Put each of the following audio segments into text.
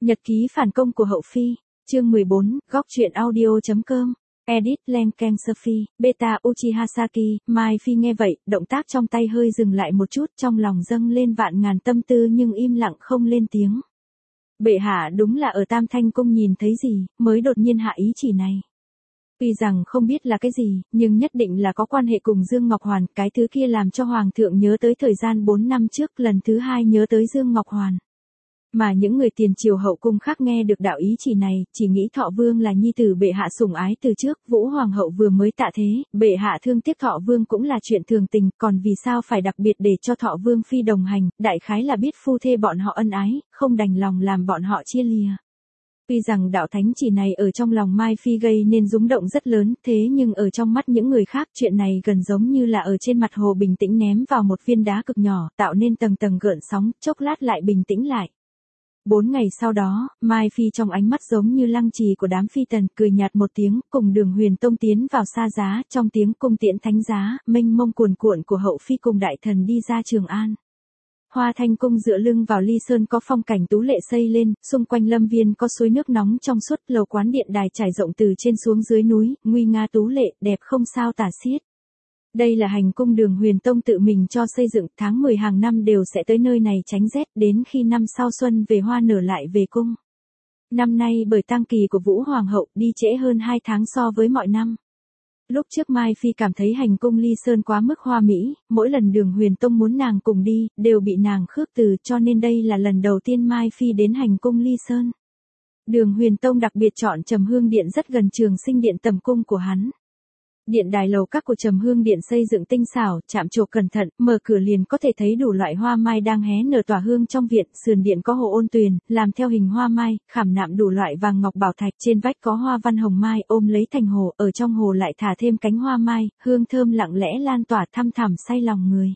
Nhật ký phản công của Hậu Phi, chương 14, góc truyện audio.com, edit Lenken Sophie, Beta Uchiha Saki. Mai Phi nghe vậy, động tác trong tay hơi dừng lại một chút, trong lòng dâng lên vạn ngàn tâm tư nhưng im lặng không lên tiếng. Bệ hạ đúng là ở Tam Thanh Cung nhìn thấy gì, mới đột nhiên hạ ý chỉ này. Tuy rằng không biết là cái gì, nhưng nhất định là có quan hệ cùng Dương Ngọc Hoàn, cái thứ kia làm cho Hoàng thượng nhớ tới thời gian 4 năm trước, lần thứ hai nhớ tới Dương Ngọc Hoàn. Mà những người tiền triều hậu cung khác nghe được đạo ý chỉ này, chỉ nghĩ Thọ Vương là nhi tử bệ hạ sủng ái từ trước, Vũ Hoàng hậu vừa mới tạ thế, bệ hạ thương tiếc Thọ Vương cũng là chuyện thường tình, còn vì sao phải đặc biệt để cho Thọ Vương phi đồng hành, đại khái là biết phu thê bọn họ ân ái, không đành lòng làm bọn họ chia lìa. Tuy rằng đạo thánh chỉ này ở trong lòng Mai Phi gây nên rúng động rất lớn, thế nhưng ở trong mắt những người khác chuyện này gần giống như là ở trên mặt hồ bình tĩnh ném vào một viên đá cực nhỏ, tạo nên tầng tầng gợn sóng, chốc lát lại bình tĩnh lại. 4 ngày sau đó, Mai Phi trong ánh mắt giống như lăng trì của đám phi tần, cười nhạt một tiếng, cùng Đường Huyền Tông tiến vào xa giá, trong tiếng cung tiễn thánh giá, mênh mông cuồn cuộn của Hậu Phi cùng đại thần đi ra Trường An. Hoa Thanh Cung dựa lưng vào ly sơn có phong cảnh tú lệ xây lên, xung quanh lâm viên có suối nước nóng trong suốt, lầu quán điện đài trải rộng từ trên xuống dưới núi, nguy nga tú lệ, đẹp không sao tả xiết. Đây là hành cung Đường Huyền Tông tự mình cho xây dựng, tháng 10 hàng năm đều sẽ tới nơi này tránh rét, đến khi năm sau xuân về hoa nở lại về cung. Năm nay bởi tang kỳ của Vũ Hoàng hậu đi trễ hơn 2 tháng so với mọi năm. Lúc trước Mai Phi cảm thấy hành cung ly sơn quá mức hoa mỹ, mỗi lần Đường Huyền Tông muốn nàng cùng đi, đều bị nàng khước từ, cho nên đây là lần đầu tiên Mai Phi đến hành cung ly sơn. Đường Huyền Tông đặc biệt chọn Trầm Hương Điện rất gần Trường Sinh Điện tầm cung của hắn. Điện đài lầu các của Trầm Hương Điện xây dựng tinh xảo, chạm trổ cẩn thận, mở cửa liền có thể thấy đủ loại hoa mai đang hé nở tỏa hương trong viện, sườn điện có hồ ôn tuyền, làm theo hình hoa mai, khảm nạm đủ loại vàng ngọc bảo thạch, trên vách có hoa văn hồng mai ôm lấy thành hồ, ở trong hồ lại thả thêm cánh hoa mai, hương thơm lặng lẽ lan tỏa thăm thẳm say lòng người.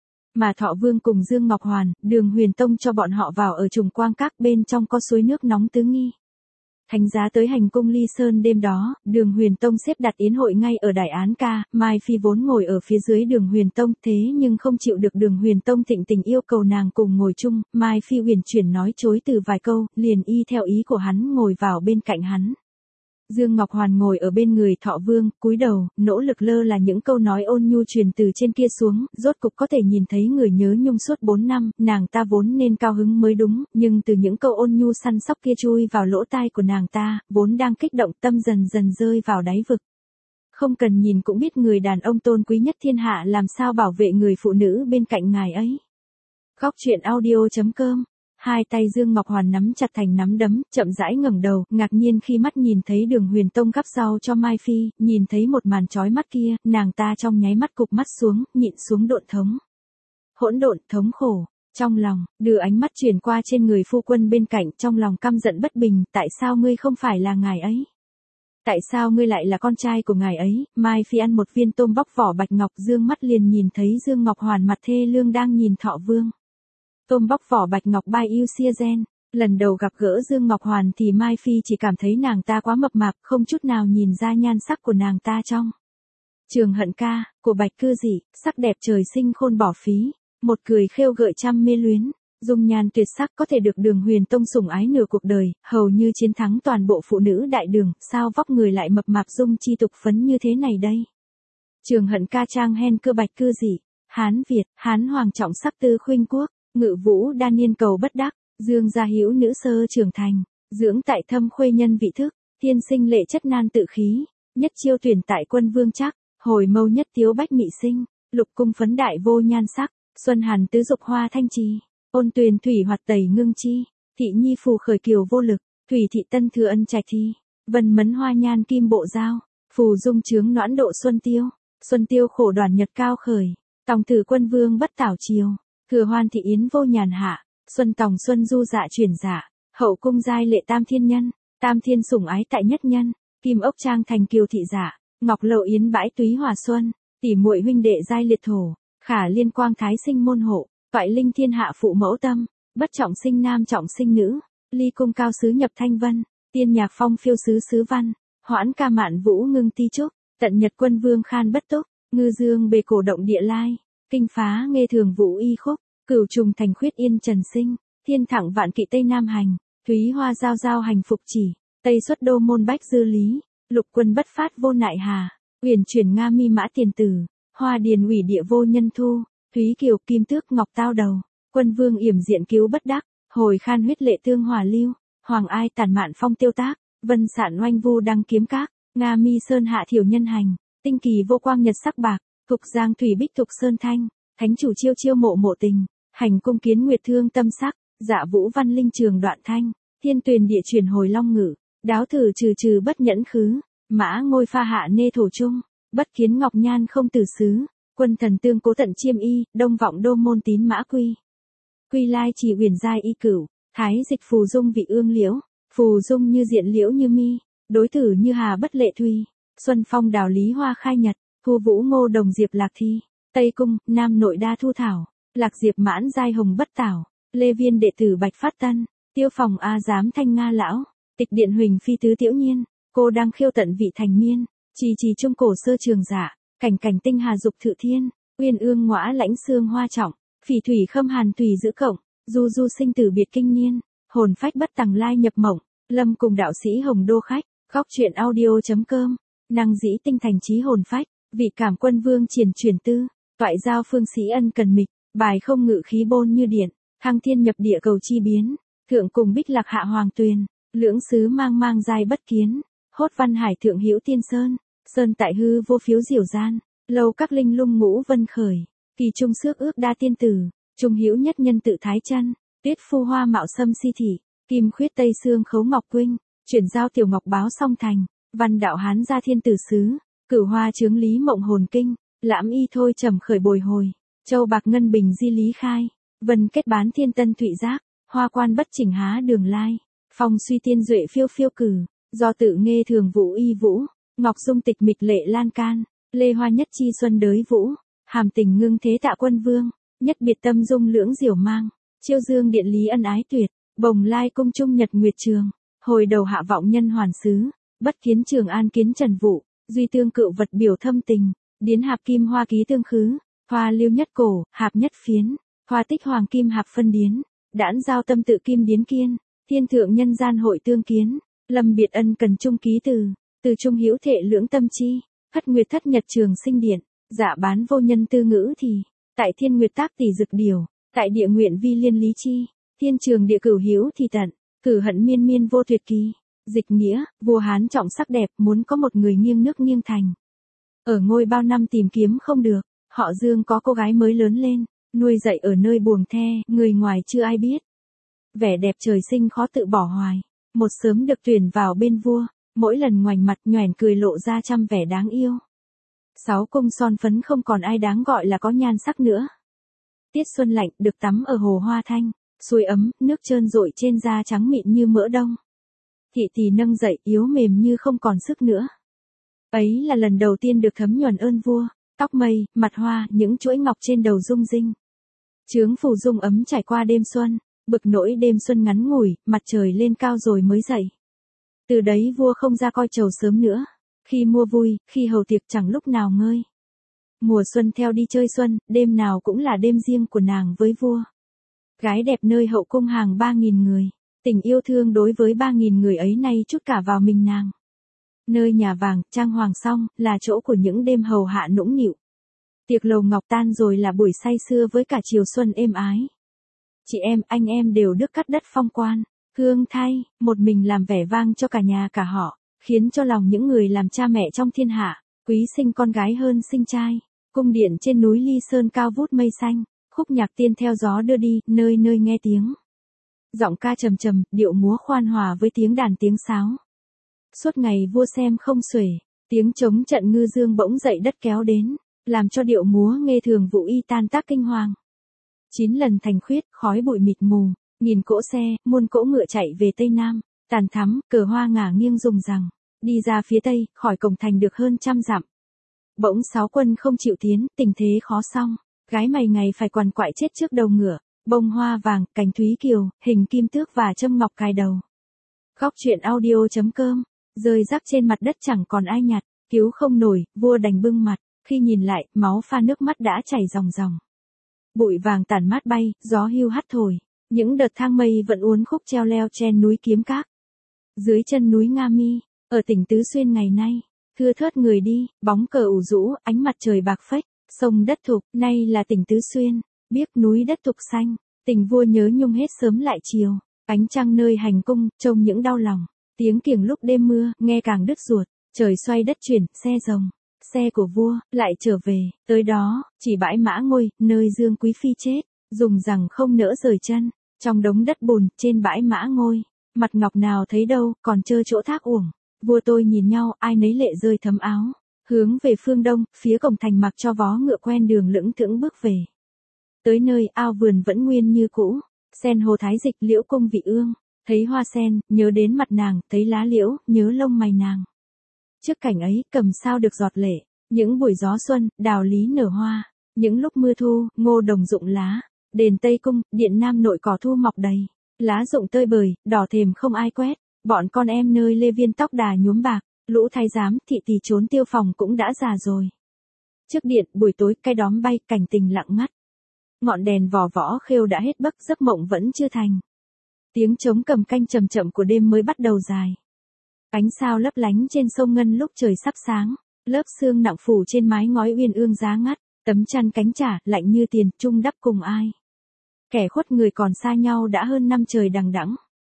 Mà Thọ Vương cùng Dương Ngọc Hoàn, Đường Huyền Tông cho bọn họ vào ở Trùng Quang Các, bên trong có suối nước nóng tứ nghi. Thánh giá tới hành cung ly sơn đêm đó, Đường Huyền Tông xếp đặt yến hội ngay ở Đại Án Ca, Mai Phi vốn ngồi ở phía dưới Đường Huyền Tông, thế nhưng không chịu được Đường Huyền Tông thịnh tình yêu cầu nàng cùng ngồi chung, Mai Phi uyển chuyển nói chối từ vài câu, liền y theo ý của hắn ngồi vào bên cạnh hắn. Dương Ngọc Hoàn ngồi ở bên người Thọ Vương, cúi đầu, nỗ lực lơ là những câu nói ôn nhu truyền từ trên kia xuống, rốt cục có thể nhìn thấy người nhớ nhung suốt 4 năm, nàng ta vốn nên cao hứng mới đúng, nhưng từ những câu ôn nhu săn sóc kia chui vào lỗ tai của nàng ta, vốn đang kích động, tâm dần dần rơi vào đáy vực. Không cần nhìn cũng biết người đàn ông tôn quý nhất thiên hạ làm sao bảo vệ người phụ nữ bên cạnh ngài ấy. Góc truyện audio.com. Hai tay Dương Ngọc Hoàn nắm chặt thành nắm đấm, chậm rãi ngẩng đầu, ngạc nhiên khi mắt nhìn thấy Đường Huyền Tông gắp rau cho Mai Phi, nhìn thấy một màn chói mắt kia, nàng ta trong nháy mắt cụp mắt xuống, nhịn xuống độn thống. Hỗn độn, thống khổ, trong lòng, đưa ánh mắt chuyển qua trên người phu quân bên cạnh, trong lòng căm giận bất bình, tại sao ngươi không phải là ngài ấy? Tại sao ngươi lại là con trai của ngài ấy? Mai Phi ăn một viên tôm bóc vỏ bạch ngọc, dương mắt liền nhìn thấy Dương Ngọc Hoàn mặt thê lương đang nhìn Thọ Vương. Tôm bóc vỏ bạch ngọc by Yu Xia Gen. Lần đầu gặp gỡ Dương Ngọc Hoàn thì Mai Phi chỉ cảm thấy nàng ta quá mập mạp, không chút nào nhìn ra nhan sắc của nàng ta trong. Trường Hận Ca, của Bạch Cư Dị, sắc đẹp trời sinh khôn bỏ phí, một cười khêu gợi trăm mê luyến, dung nhan tuyệt sắc có thể được Đường Huyền Tông sủng ái nửa cuộc đời, hầu như chiến thắng toàn bộ phụ nữ đại đường, sao vóc người lại mập mạp dung chi tục phấn như thế này đây? Trường Hận Ca trang hen cơ Bạch Cư Dị, Hán Việt, Hán Hoàng trọng sắc tư khuynh quốc. Ngự vũ đa niên cầu bất đắc, Dương gia hữu nữ sơ trưởng thành, dưỡng tại thâm khuê nhân vị thức, thiên sinh lệ chất nan tự khí, nhất chiêu tuyển tại quân vương chắc, hồi mâu nhất tiếu bách mị sinh, lục cung phấn đại vô nhan sắc, xuân hàn tứ dục hoa thanh trì, ôn tuyền thủy hoạt tẩy ngưng chi, thị nhi phù khởi kiều vô lực, thủy thị tân thừa ân trạch thi, vân mấn hoa nhan kim bộ giao, phù dung trướng noãn độ xuân tiêu khổ đoàn nhật cao khởi, tòng tử quân vương bất tảo chiều. Thừa hoan thị yến vô nhàn hạ, xuân tòng xuân du dạ chuyển dạ, hậu cung giai lệ tam thiên nhân, tam thiên sủng ái tại nhất nhân, kim ốc trang thành kiều thị dạ, ngọc lậu yến bãi túy hòa xuân, tỷ muội huynh đệ giai liệt thổ, khả liên quang thái sinh môn hộ, toại linh thiên hạ phụ mẫu tâm, bất trọng sinh nam trọng sinh nữ, ly cung cao sứ nhập thanh vân, tiên nhạc phong phiêu sứ sứ văn, hoãn ca mạn vũ ngưng ti trúc, tận nhật quân vương khan bất túc, ngư dương bề cổ động địa lai. Kinh phá nghe thường vũ y khúc, cửu trùng thành khuyết yên trần sinh, thiên thẳng vạn kỵ tây nam hành, Thúy hoa giao giao hành phục chỉ, Tây xuất đô môn bách dư lý, lục quân bất phát vô nại hà, uyển chuyển Nga mi mã tiền tử, hoa điền ủy địa vô nhân thu, Thúy kiều kim tước ngọc tao đầu, quân vương yểm diện cứu bất đắc, hồi khan huyết lệ tương hòa lưu, hoàng ai tàn mạn phong tiêu tác, vân sạn oanh vu đăng kiếm các, Nga mi sơn hạ thiểu nhân hành, tinh kỳ vô quang nhật sắc bạc, thục giang thủy bích thục sơn thanh, thánh chủ chiêu chiêu mộ mộ tình, hành cung kiến nguyệt thương tâm sắc, dạ vũ văn linh trường đoạn thanh, thiên tuyền địa chuyển hồi long ngữ, đáo thử trừ trừ bất nhẫn khứ, mã ngôi pha hạ nê thổ trung, bất kiến ngọc nhan không tử xứ, quân thần tương cố tận chiêm y, đông vọng đô môn tín mã quy. Quy lai chỉ uyển giai y cửu, thái dịch phù dung vị ương liễu, phù dung như diện liễu như mi, đối tử như hà bất lệ thùy, xuân phong đào lý hoa khai nhật, thu vũ ngô đồng diệp lạc thi, tây cung, nam nội đa thu thảo, lạc diệp mãn giai hồng bất tảo, lê viên đệ tử bạch phát tân, tiêu phòng a giám thanh nga lão, tịch điện huỳnh phi tứ tiểu nhiên, cô đang khiêu tận vị thành miên, trì trì trung cổ sơ trường giả, cảnh cảnh tinh hà dục thự thiên, uyên ương ngõa lãnh xương hoa trọng, phỉ thủy khâm hàn tùy giữ cộng, du du sinh tử biệt kinh niên, hồn phách bất tằng lai nhập mộng, lâm cùng đạo sĩ hồng đô khách, góc truyện audio.com, năng dĩ tinh thành trí hồn phách, vị cảm quân vương triển chuyển tư, toại giao phương sĩ ân cần mịch, bài không ngự khí bôn như điện, thăng thiên nhập địa cầu chi biến, thượng cùng bích lạc hạ hoàng tuyền, lưỡng sứ mang mang giai bất kiến, hốt văn hải thượng hữu tiên sơn, sơn tại hư vô phiếu diểu gian, lâu các linh lung ngũ vân khởi, kỳ trung xước ước đa tiên tử, trung hữu nhất nhân tự thái chân, tuyết phu hoa mạo sâm si thị, kim khuyết tây xương khấu ngọc quynh, chuyển giao tiểu ngọc báo song thành, văn đạo hán gia thiên tử sứ, cửu hoa chướng lý mộng hồn kinh, lãm y thôi trầm khởi bồi hồi, châu bạc ngân bình di lý khai, vân kết bán thiên tân thụy giác, hoa quan bất chỉnh há đường lai, phong suy tiên duệ phiêu phiêu cử, do tự nghe thường vũ y vũ, ngọc dung tịch mịch lệ lan can, lê hoa nhất chi xuân đới vũ, hàm tình ngưng thế tạ quân vương, nhất biệt tâm dung lưỡng diểu mang, chiêu dương điện lý ân ái tuyệt, bồng lai cung trung nhật nguyệt trường, hồi đầu hạ vọng nhân hoàn xứ, bất kiến trường an kiến trần vụ, duy tương cựu vật biểu thâm tình, điến hạp kim hoa ký tương khứ, hoa lưu nhất cổ, hạp nhất phiến, hoa tích hoàng kim hạp phân điến, đãn giao tâm tự kim điến kiên, thiên thượng nhân gian hội tương kiến, lâm biệt ân cần trung ký từ trung hữu thệ lưỡng tâm chi, thất nguyệt thất nhật trường sinh điện, dạ bán vô nhân tư ngữ thì, tại thiên nguyệt tác tỷ dực điều, tại địa nguyện vi liên lý chi, thiên trường địa cửu hữu thì tận, cử hận miên miên vô tuyệt kỳ, dịch nghĩa, vua Hán trọng sắc đẹp muốn có một người nghiêng nước nghiêng thành. Ở ngôi bao năm tìm kiếm không được, họ Dương có cô gái mới lớn lên, nuôi dạy ở nơi buồng the, người ngoài chưa ai biết. Vẻ đẹp trời sinh khó tự bỏ hoài, một sớm được tuyển vào bên vua, mỗi lần ngoảnh mặt nhoẻn cười lộ ra trăm vẻ đáng yêu. 6 cung son phấn không còn ai đáng gọi là có nhan sắc nữa. Tiết xuân lạnh được tắm ở hồ Hoa Thanh, suối ấm, nước trơn rội trên da trắng mịn như mỡ đông. Thị tỳ nâng dậy yếu mềm như không còn sức nữa. Ấy là lần đầu tiên được thấm nhuần ơn vua, tóc mây, mặt hoa, những chuỗi ngọc trên đầu rung rinh. Chướng phù dung ấm trải qua đêm xuân, bực nỗi đêm xuân ngắn ngủi, mặt trời lên cao rồi mới dậy. Từ đấy vua không ra coi trầu sớm nữa, khi mua vui, khi hầu tiệc chẳng lúc nào ngơi. Mùa xuân theo đi chơi xuân, đêm nào cũng là đêm riêng của nàng với vua. Gái đẹp nơi hậu cung hàng 3.000 người, tình yêu thương đối với 3.000 người ấy nay chút cả vào mình nàng. Nơi nhà vàng, trang hoàng xong, là chỗ của những đêm hầu hạ nũng nịu. Tiệc lầu ngọc tan rồi là buổi say sưa với cả chiều xuân êm ái. Chị em, anh em đều được cắt đất phong quan, hương thay, một mình làm vẻ vang cho cả nhà cả họ, khiến cho lòng những người làm cha mẹ trong thiên hạ, quý sinh con gái hơn sinh trai. Cung điện trên núi Ly Sơn cao vút mây xanh, khúc nhạc tiên theo gió đưa đi, nơi nơi nghe tiếng. Giọng ca trầm trầm, điệu múa khoan hòa với tiếng đàn tiếng sáo. Suốt ngày vua xem không xuể, tiếng trống trận ngư dương bỗng dậy đất kéo đến, làm cho điệu múa nghe thường vụ y tan tác kinh hoàng. 9 lần thành khuyết, khói bụi mịt mù, nghìn cỗ xe, muôn cỗ ngựa chạy về Tây Nam, tàn thắm, cờ hoa ngả nghiêng rùng rằng, đi ra phía Tây, khỏi cổng thành được hơn 100 dặm. Bỗng 6 quân không chịu tiến, tình thế khó xong, gái mày ngày phải quằn quại chết trước đầu ngựa, bông hoa vàng, cành thúy kiều, hình kim tước và châm ngọc cài đầu. Góc truyện audio.com, rơi rác trên mặt đất chẳng còn ai nhặt, cứu không nổi, vua đành bưng mặt, khi nhìn lại, máu pha nước mắt đã chảy ròng ròng. Bụi vàng tản mát bay, gió hưu hắt thổi, Những đợt thang mây vẫn uốn khúc treo leo trên núi Kiếm Các. Dưới chân núi Nga Mi, ở tỉnh Tứ Xuyên ngày nay, thưa thớt người đi, bóng cờ ủ rũ, ánh mặt trời bạc phách, sông đất thục, nay là tỉnh Tứ Xuyên, biếc núi đất thục xanh, tình vua nhớ nhung hết sớm lại chiều, ánh trăng nơi hành cung, trông những đau lòng, tiếng kiểng lúc đêm mưa, nghe càng đứt ruột, trời xoay đất chuyển, xe rồng, xe của vua, lại trở về, tới đó, chỉ bãi mã ngôi, nơi Dương Quý Phi chết, dùng rằng không nỡ rời chân, trong đống đất bùn, trên bãi mã ngôi, mặt ngọc nào thấy đâu, còn trơ chỗ thác uổng, vua tôi nhìn nhau, ai nấy lệ rơi thấm áo, hướng về phương đông, phía cổng thành mặc cho vó ngựa quen đường lững thững bước về. Tới nơi, ao vườn vẫn nguyên như cũ, sen hồ thái dịch, liễu cung vị ương, thấy hoa sen, nhớ đến mặt nàng, thấy lá liễu, nhớ lông mày nàng. Trước cảnh ấy, cầm sao được giọt lệ, những buổi gió xuân, đào lý nở hoa, những lúc mưa thu, ngô đồng rụng lá, đền Tây Cung, điện Nam Nội cỏ thu mọc đầy, lá rụng tơi bời, đỏ thềm không ai quét, bọn con em nơi lê viên tóc đà nhuốm bạc, lũ thái giám, thị tỳ trốn tiêu phòng cũng đã già rồi. Trước điện, buổi tối, cây đóm bay, cảnh tình lặng ngắt. Ngọn đèn vò võ khêu đã hết bấc, giấc mộng vẫn chưa thành. Tiếng trống cầm canh chậm chậm của đêm mới bắt đầu dài. Ánh sao lấp lánh trên sông ngân lúc trời sắp sáng, lớp sương nặng phủ trên mái ngói uyên ương giá ngắt, tấm chăn cánh trả, lạnh như tiền, chung đắp cùng ai. Kẻ khuất người còn xa nhau đã hơn năm trời đằng đẵng.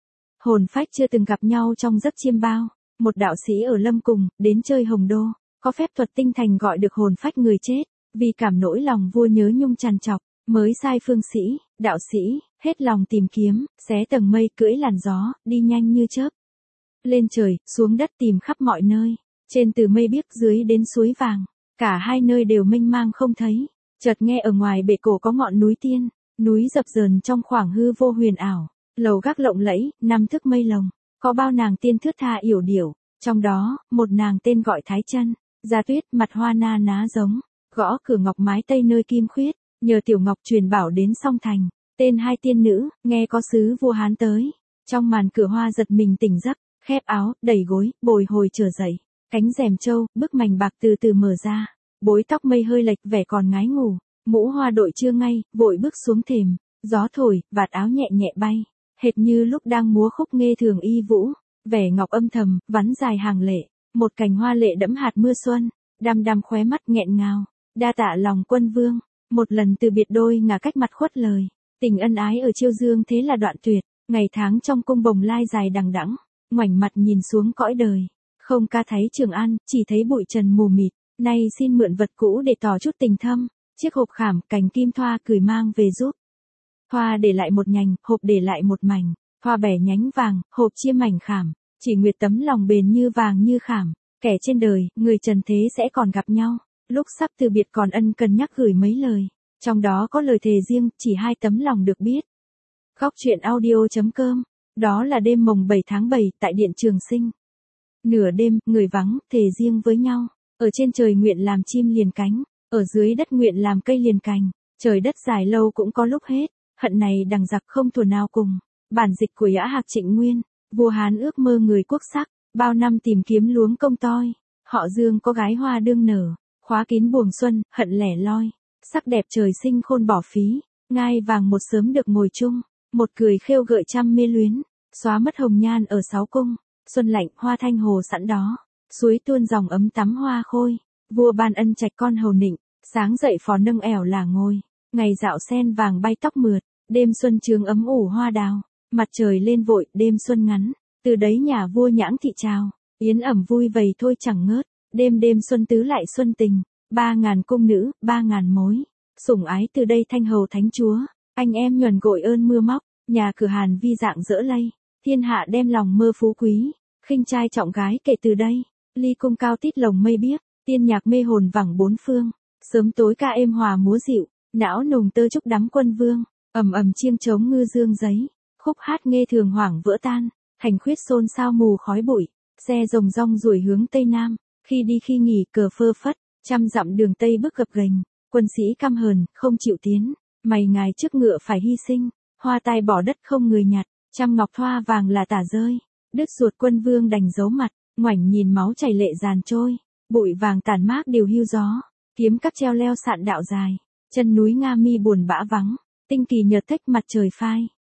Hồn phách chưa từng gặp nhau trong giấc chiêm bao, một đạo sĩ ở Lâm Cùng, đến chơi Hồng Đô, có phép thuật tinh thành gọi được hồn phách người chết, vì cảm nỗi lòng vua nhớ nhung tràn trọc, mới sai phương sĩ, đạo sĩ, hết lòng tìm kiếm, xé tầng mây cưỡi làn gió, đi nhanh như chớp. Lên trời, xuống đất tìm khắp mọi nơi, trên từ mây biếc dưới đến suối vàng, cả hai nơi đều mênh mang không thấy, chợt nghe ở ngoài bể cổ có ngọn núi tiên, núi dập dờn trong khoảng hư vô huyền ảo, lầu gác lộng lẫy, năm thước mây lồng, có bao nàng tiên thướt tha yểu điểu, trong đó, một nàng tên gọi Thái Chân, da tuyết, mặt hoa na ná giống, gõ cửa ngọc mái tây nơi kim khuyết, nhờ tiểu ngọc truyền bảo đến song thành, tên hai tiên nữ, nghe có sứ vua Hán tới, trong màn cửa hoa giật mình tỉnh giấc, khép áo, đẩy gối, bồi hồi trở dậy, cánh rèm trâu, bức mảnh bạc từ từ mở ra, bối tóc mây hơi lệch vẻ còn ngái ngủ, mũ hoa đội chưa ngay, vội bước xuống thềm, gió thổi, vạt áo nhẹ nhẹ bay, hệt như lúc đang múa khúc nghe thường y vũ, vẻ ngọc âm thầm, vắn dài hàng lệ, một cành hoa lệ đẫm hạt mưa xuân, đăm đăm khóe mắt nghẹn ngào, đa tạ lòng quân vương, một lần từ biệt đôi ngả cách mặt khuất lời, tình ân ái ở chiêu dương thế là đoạn tuyệt, ngày tháng trong cung bồng lai dài đằng đẵng, ngoảnh mặt nhìn xuống cõi đời, không ca thấy Trường An, chỉ thấy bụi trần mù mịt, nay xin mượn vật cũ để tỏ chút tình thâm, chiếc hộp khảm, cành kim thoa cười mang về giúp. Thoa để lại một nhành, hộp để lại một mảnh, thoa bẻ nhánh vàng, hộp chia mảnh khảm, chỉ nguyệt tấm lòng bền như vàng như khảm, kẻ trên đời, người trần thế sẽ còn gặp nhau, lúc sắp từ biệt còn ân cần nhắc gửi mấy lời, trong đó có lời thề riêng, chỉ hai tấm lòng được biết. Góc truyện audio.com, đó là đêm mồng 7 tháng 7 tại Điện Trường Sinh. Nửa đêm, người vắng, thề riêng với nhau, ở trên trời nguyện làm chim liền cánh, ở dưới đất nguyện làm cây liền cành, trời đất dài lâu cũng có lúc hết, hận này đằng giặc không thuở nào cùng. Bản dịch của Nhã Hạc Trịnh Nguyên, vua Hán ước mơ người quốc sắc, bao năm tìm kiếm luống công toi, họ Dương có gái hoa đương nở, khóa kín buồng xuân, hận lẻ loi, sắc đẹp trời sinh khôn bỏ phí, ngai vàng một sớm được ngồi chung, một cười khêu gợi trăm mê luyến, xóa mất hồng nhan ở sáu cung, xuân lạnh hoa thanh hồ sẵn đó, suối tuôn dòng ấm tắm hoa khôi, vua ban ân trạch con hầu nịnh, sáng dậy phò nâng ẻo là ngôi, ngày dạo sen vàng bay tóc mượt, đêm xuân trường ấm ủ hoa đào, mặt trời lên vội, đêm xuân ngắn, từ đấy nhà vua nhãng thị trào, yến ẩm vui vầy thôi chẳng ngớt, đêm đêm xuân tứ lại xuân tình, 3.000 cung nữ, 3.000 mối, sủng ái từ đây thanh hầu thánh chúa, anh em nhuần gội ơn mưa móc, nhà cửa Hàn vi dạng dỡ lây, thiên hạ đem lòng mơ phú quý, khinh trai trọng gái kể từ đây, ly cung cao tít lồng mây biếc, tiên nhạc mê hồn vẳng bốn phương, sớm tối ca êm hòa múa dịu, não nùng tơ chúc đắm quân vương, ầm ầm chiêng trống ngư dương giấy, khúc hát nghe thường hoảng vỡ tan, hành khuyết xôn xao mù khói bụi, xe rồng rong ruổi hướng tây nam, khi đi khi nghỉ cờ phơ phất, trăm dặm đường tây bước gập ghềnh, quân sĩ căm hờn không chịu tiến, mày ngài trước ngựa phải hy sinh, hoa tai bỏ đất không người nhặt, trăm ngọc thoa vàng là tả rơi, đứt ruột quân vương đành giấu mặt, ngoảnh nhìn máu chảy lệ dàn trôi, bụi vàng tàn mát đều hưu gió, kiếm cắp treo leo sạn đạo dài, chân núi Nga Mi buồn bã vắng, tinh kỳ nhợt thách mặt trời phai,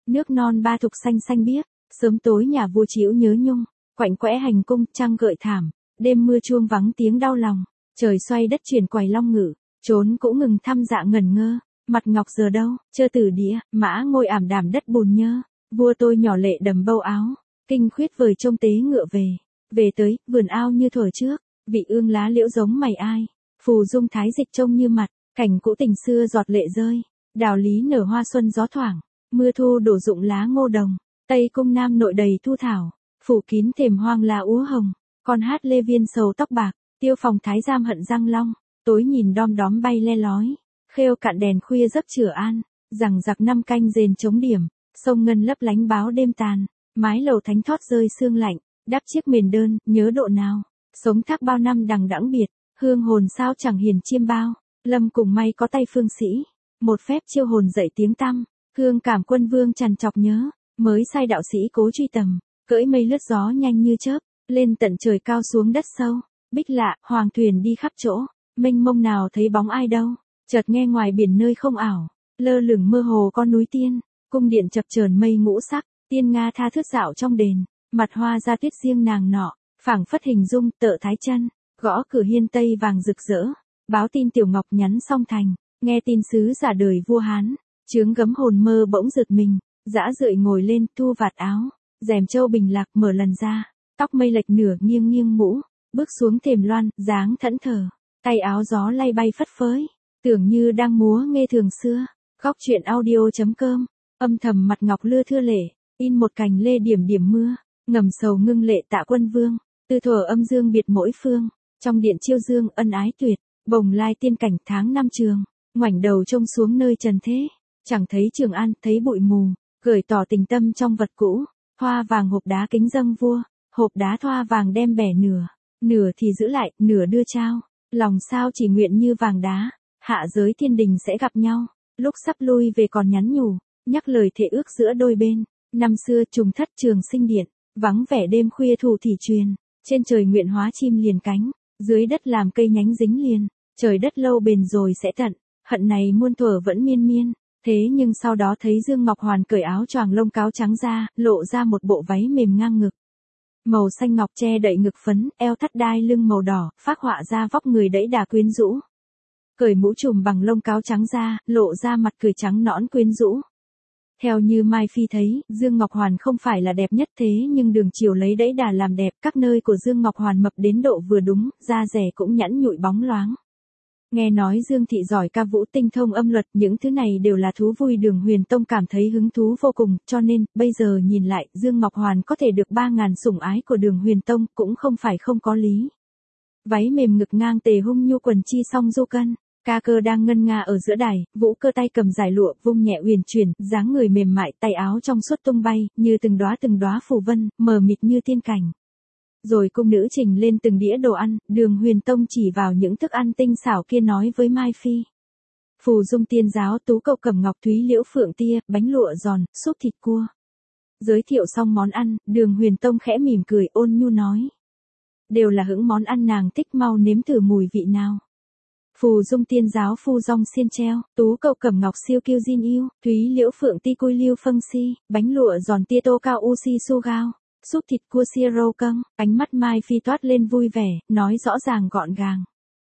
Nước non ba thục xanh xanh biếc, sớm tối nhà vua chiếu nhớ nhung, quạnh quẽ hành cung trăng gợi thảm, đêm mưa chuông vắng tiếng đau lòng, trời xoay đất chuyển quầy long ngự, trốn cũng ngừng thăm dạ ngẩn ngơ, mặt ngọc giờ đâu, chơ tử đĩa, mã ngồi ảm đạm đất bùn nhơ, vua tôi nhỏ lệ đầm bâu áo, kinh khuyết vời trông tế ngựa về tới, vườn ao như thuở trước, vị ương lá liễu giống mày ai, phù dung thái dịch trông như mặt, cảnh cũ tình xưa giọt lệ rơi, đào lý nở hoa xuân gió thoảng, mưa thu đổ rụng lá ngô đồng, tây cung nam nội đầy thu thảo, phủ kín thềm hoang là úa hồng, con hát lê viên sầu tóc bạc, tiêu phòng thái giam hận răng long, tối nhìn đom đóm bay le lói, khêu cạn đèn khuya giấc chửa an, rằng giặc năm canh rền chống điểm, sông ngân lấp lánh báo đêm tàn, mái lầu thánh thót rơi sương lạnh, đắp chiếc mền đơn, nhớ độ nào, sống thác bao năm đằng đẵng biệt, hương hồn sao chẳng hiền chiêm bao, lâm cùng may có tay phương sĩ, một phép chiêu hồn dậy tiếng tăm, hương cảm quân vương trằn trọc nhớ, mới sai đạo sĩ cố truy tầm, cưỡi mây lướt gió nhanh như chớp, lên tận trời cao xuống đất sâu, bích lạ, hoàng thuyền đi khắp chỗ, mênh mông nào thấy bóng ai đâu, chợt nghe ngoài biển nơi không ảo, lơ lửng mơ hồ con núi tiên, cung điện chập chờn mây ngũ sắc, tiên nga tha thướt dạo trong đền, mặt hoa ra tuyết riêng nàng nọ, phảng phất hình dung tợ thái chân, gõ cửa hiên tây vàng rực rỡ, báo tin tiểu ngọc nhắn xong thành, nghe tin sứ giả đời vua Hán, chướng gấm hồn mơ bỗng giật mình, dã rượi ngồi lên thu vạt áo, rèm châu bình lạc mở lần ra, tóc mây lệch nửa nghiêng nghiêng mũ, bước xuống thềm loan, dáng thẫn thờ, tay áo gió lay bay phất phới, tưởng như đang múa nghe thường xưa, góc truyện audio.com, âm thầm mặt ngọc lưa thưa lệ, in một cành lê điểm điểm mưa, ngầm sầu ngưng lệ tạ quân vương, từ thuở âm dương biệt mỗi phương, trong điện chiêu dương ân ái tuyệt, bồng lai tiên cảnh tháng năm trường, ngoảnh đầu trông xuống nơi trần thế, chẳng thấy Trường An, thấy bụi mù, gửi tỏ tình tâm trong vật cũ, hoa vàng hộp đá kính dâng vua, hộp đá thoa vàng đem bẻ nửa thì giữ lại, nửa đưa trao, lòng sao chỉ nguyện như vàng đá, hạ giới thiên đình sẽ gặp nhau, lúc sắp lui về còn nhắn nhủ, nhắc lời thệ ước giữa đôi bên, năm xưa trùng thất trường sinh điện, vắng vẻ đêm khuya thủ thỉ truyền, trên trời nguyện hóa chim liền cánh, dưới đất làm cây nhánh dính liền, trời đất lâu bền rồi sẽ tận, hận này muôn thuở vẫn miên miên, thế nhưng sau đó thấy Dương Ngọc Hoàn cởi áo choàng lông cáo trắng ra, lộ ra một bộ váy mềm ngang ngực. Màu xanh ngọc che đậy ngực phấn, eo thắt đai lưng màu đỏ, phác họa ra vóc người đẫy đà quyến rũ. Cởi mũ trùm bằng lông cáo trắng ra, lộ ra mặt cười trắng nõn quyến rũ. Theo như Mai Phi thấy, Dương Ngọc Hoàn không phải là đẹp nhất thế nhưng đường chiều lấy đẫy đà làm đẹp, các nơi của Dương Ngọc Hoàn mập đến độ vừa đúng, da rẻ cũng nhẵn nhụi bóng loáng. Nghe nói Dương Thị giỏi ca vũ tinh thông âm luật, những thứ này đều là thú vui Đường Huyền Tông cảm thấy hứng thú vô cùng, cho nên, bây giờ nhìn lại, Dương Ngọc Hoàn có thể được 3.000 sủng ái của Đường Huyền Tông, cũng không phải không có lý. Váy mềm ngực ngang tề hung nhu quần chi song du cân, ca cơ đang ngân nga ở giữa đài, vũ cơ tay cầm giải lụa, vung nhẹ uyển chuyển, dáng người mềm mại, tay áo trong suốt tung bay, như từng đóa phù vân, mờ mịt như tiên cảnh. Rồi cung nữ trình lên từng đĩa đồ ăn, Đường Huyền Tông chỉ vào những thức ăn tinh xảo kia nói với Mai Phi. Phù dung tiên giáo, tú cầu cẩm ngọc, thúy liễu phượng tia, bánh lụa giòn, súp thịt cua. Giới thiệu xong món ăn, Đường Huyền Tông khẽ mỉm cười ôn nhu nói. Đều là hững món ăn nàng thích, mau nếm thử mùi vị nào. Phù dung tiên giáo phu rong xiên treo, tú cầu cẩm ngọc siêu kiêu diên yêu, thúy liễu phượng ti cui liêu phân si, bánh lụa giòn tia tô cao u si su gao. Súp thịt cua siro căng, ánh mắt Mai Phi toát lên vui vẻ, nói rõ ràng gọn gàng.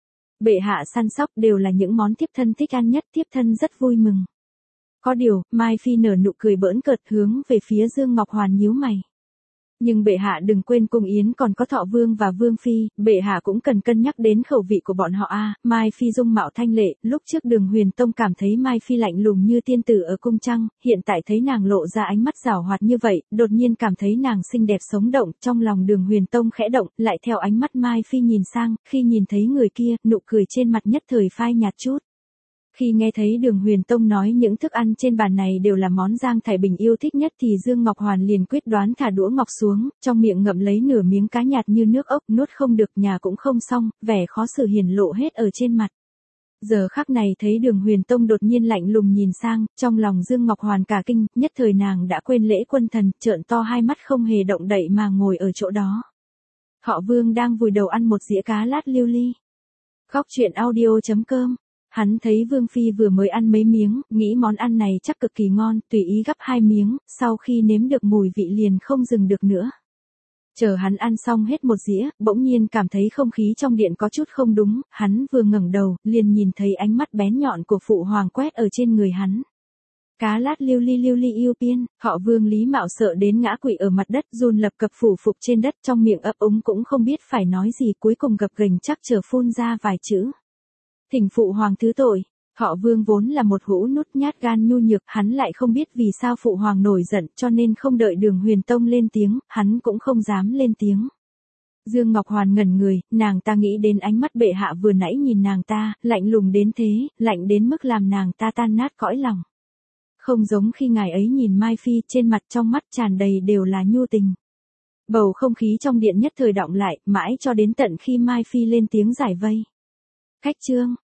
Bệ hạ săn sóc đều là những món thiếp thân thích ăn nhất, thiếp thân rất vui mừng. Có điều, Mai Phi nở nụ cười bỡn cợt hướng về phía Dương Ngọc Hoàn nhíu mày. Nhưng bệ hạ đừng quên cung yến còn có Thọ Vương và Vương Phi, bệ hạ cũng cần cân nhắc đến khẩu vị của bọn họ a. Mai Phi dung mạo thanh lệ, lúc trước Đường Huyền Tông cảm thấy Mai Phi lạnh lùng như tiên tử ở cung trăng, hiện tại thấy nàng lộ ra ánh mắt giảo hoạt như vậy, đột nhiên cảm thấy nàng xinh đẹp sống động, trong lòng Đường Huyền Tông khẽ động, lại theo ánh mắt Mai Phi nhìn sang, khi nhìn thấy người kia, nụ cười trên mặt nhất thời phai nhạt chút. Khi nghe thấy Đường Huyền Tông nói những thức ăn trên bàn này đều là món Giang Thái Bình yêu thích nhất thì Dương Ngọc Hoàn liền quyết đoán thả đũa ngọc xuống, trong miệng ngậm lấy nửa miếng cá nhạt như nước ốc, nuốt không được nhà cũng không xong, vẻ khó xử hiển lộ hết ở trên mặt. Giờ khắc này thấy Đường Huyền Tông đột nhiên lạnh lùng nhìn sang, trong lòng Dương Ngọc Hoàn cả kinh, nhất thời nàng đã quên lễ quân thần, trợn to hai mắt không hề động đậy mà ngồi ở chỗ đó. Họ Vương đang vùi đầu ăn một dĩa cá lát liêu li. Góc truyện audio.com Hắn thấy Vương Phi vừa mới ăn mấy miếng, nghĩ món ăn này chắc cực kỳ ngon, tùy ý gắp 2 miếng, sau khi nếm được mùi vị liền không dừng được nữa. Chờ hắn ăn xong hết một dĩa, bỗng nhiên cảm thấy không khí trong điện có chút không đúng, hắn vừa ngẩng đầu, liền nhìn thấy ánh mắt bén nhọn của phụ hoàng quét ở trên người hắn. Cá lát lưu ly yêu tiên, họ Vương Lý Mạo sợ đến ngã quỵ ở mặt đất, run lập cập phủ phục trên đất, trong miệng ấp úng cũng không biết phải nói gì, cuối cùng gập ghềnh chắc chờ phun ra vài chữ. Thỉnh phụ hoàng thứ tội. Họ Vương vốn là một hũ nút nhát gan nhu nhược, hắn lại không biết vì sao phụ hoàng nổi giận, cho nên không đợi Đường Huyền Tông lên tiếng, hắn cũng không dám lên tiếng. Dương Ngọc Hoàn ngẩn người, nàng ta nghĩ đến ánh mắt bệ hạ vừa nãy nhìn nàng ta, lạnh lùng đến thế, lạnh đến mức làm nàng ta tan nát cõi lòng. Không giống khi ngài ấy nhìn Mai Phi, trên mặt trong mắt tràn đầy đều là nhu tình. Bầu không khí trong điện nhất thời đọng lại, mãi cho đến tận khi Mai Phi lên tiếng giải vây. Cách chương